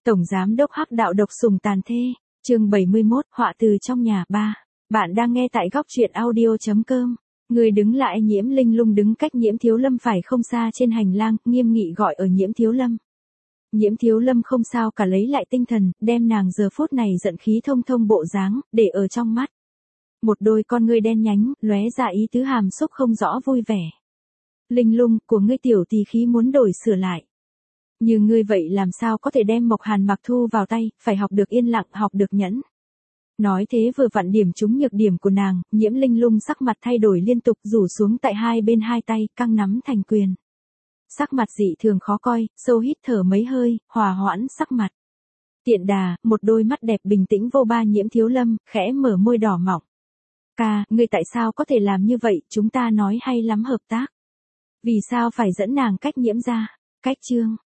Tổng giám đốc Hắc đạo độc sủng tàn thê, chương 71, họa từ trong nhà 3. Bạn đang nghe tại góc truyện audio.com. Người đứng lại Nhiễm Linh Lung đứng cách Nhiễm Thiếu Lâm phải không xa trên hành lang, nghiêm nghị gọi ở Nhiễm Thiếu Lâm. Nhiễm Thiếu Lâm không sao cả lấy lại tinh thần, đem nàng giờ phút này giận khí thông thông bộ dáng, để ở trong mắt. Một đôi con ngươi đen nhánh, lóe ra ý tứ hàm xúc không rõ vui vẻ. Linh Lung, của ngươi tiểu tỳ khí muốn đổi sửa lại. Như ngươi vậy làm sao có thể đem Mộc Hàn Mặc Thu vào tay, phải học được yên lặng, học được nhẫn. Nói thế vừa vặn điểm trúng nhược điểm của nàng, Nhiễm Linh Lung sắc mặt thay đổi liên tục rủ xuống tại hai bên hai tay, căng nắm thành quyền. Sắc mặt dị thường khó coi, sâu hít thở mấy hơi, hòa hoãn sắc mặt. Tiện đà, một đôi mắt đẹp bình tĩnh vô ba Nhiễm Thiếu Lâm, khẽ mở môi đỏ mọng. Ca, ngươi tại sao có thể làm như vậy, chúng ta nói hay lắm hợp tác. Vì sao phải dẫn nàng cách Nhiễm ra, cách Trương,